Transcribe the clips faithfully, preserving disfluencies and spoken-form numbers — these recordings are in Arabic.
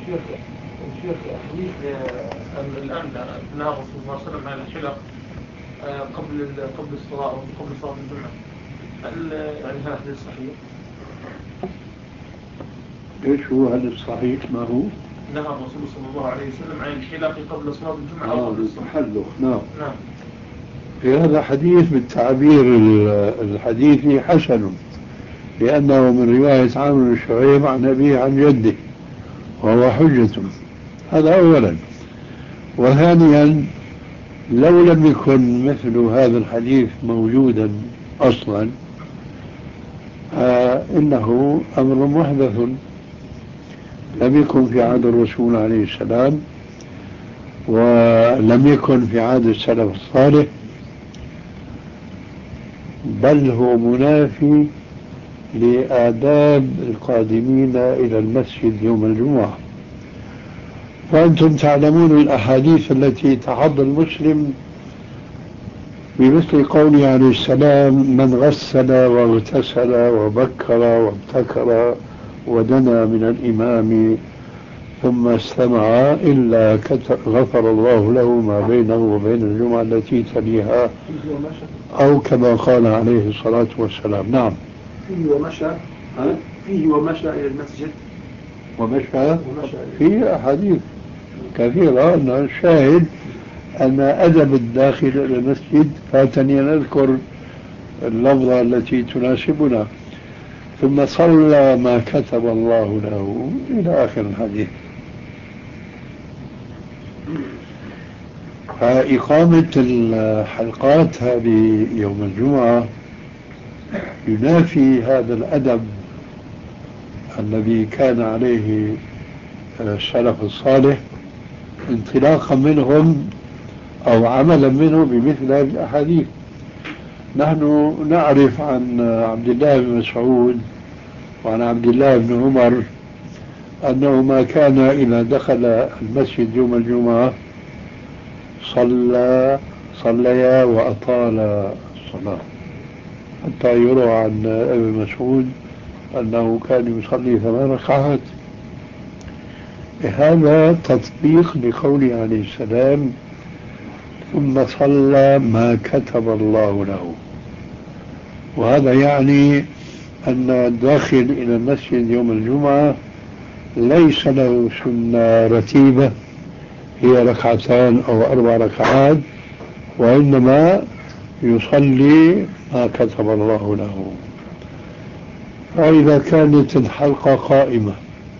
شيخ شيخ حديث الآن نهى الرسول صلى الله عليه وسلم عن الحلق قبل قبل الصلاة أو قبل صلاة الجمعة، هل يعني هذا حديث صحيح؟ ايش هو هذا الصحيح؟ ما هو؟ نهى الرسول صلى الله عليه وسلم عن الحلق قبل صلاة الجمعة أو آه قبل الصلاة. التحلق، نعم. نعم. في هذا حديث بالتعبير الحديثي حسن، لأنه من رواية عمرو بن شعيب عن أبيه عن جده، وهو حجة. هذا أولا. وثانيا، لو لم يكن مثل هذا الحديث موجودا أصلا آه إنه أمر محدث لم يكن في عهد الرسول عليه السلام، ولم يكن في عهد السلف الصالح، بل هو منافي لآداب القادمين إلى المسجد يوم الجمعة. وأنتم تعلمون الأحاديث التي تحض المسلم بمثل قوله عليه السلام: من غسل واغتسل وبكر وابتكر ودنا من الإمام ثم استمع إلا غفر الله له ما بينه وبين الجمعة التي تليها، أو كما قال عليه الصلاة والسلام. نعم. فيه ومشى فيه ومشى إلى المسجد ومشى في أحاديث كثيرة. أن الشاهد أن أدب الداخل إلى المسجد، فاتني أن أذكر اللفظة التي تناسبنا: ثم صلى ما كتب الله له إلى آخر الحديث. فإقامة الحلقات هذه يوم الجمعة ينافي هذا الأدب الذي كان عليه السلف الصالح، انطلاقا منهم أو عملا منه بمثل هذه الأحاديث. نحن نعرف عن عبد الله بن مسعود وعن عبد الله بن عمر أنه ما كان إذا دخل المسجد يوم الجمعة صلى صليا وأطال الصلاة، حتى يروى عن ابن مسعود أنه كان يصلي ثمان ركعات. هذا تطبيق لقوله عليه السلام: ثم صلى ما كتب الله له. وهذا يعني أن الداخل إلى المسجد يوم الجمعة ليس له سنة رتيبة هي ركعتان أو أربع ركعات، وإنما يصلي ما كتب الله له. فإذا كانت الحلقة قائمة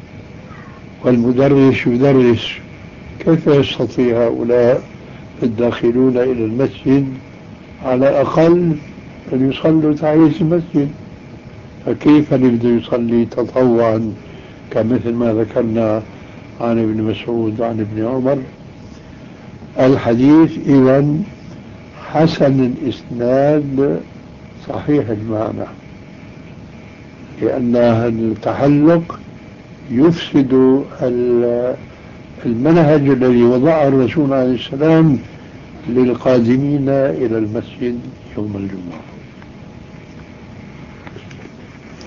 والمدرس يدرس، كيف يستطيع هؤلاء الداخلون إلى المسجد على أقل أن يصلوا تحية المسجد؟ فكيف يبدأ يصلي تطوعا كمثل ما ذكرنا عن ابن مسعود وعن ابن عمر؟ الحديث إذن حسن الإسناد صحيح المعنى، لأن التحلق يفسد المنهج الذي وضعه الرسول عليه السلام للقادمين إلى المسجد يوم الجمعة.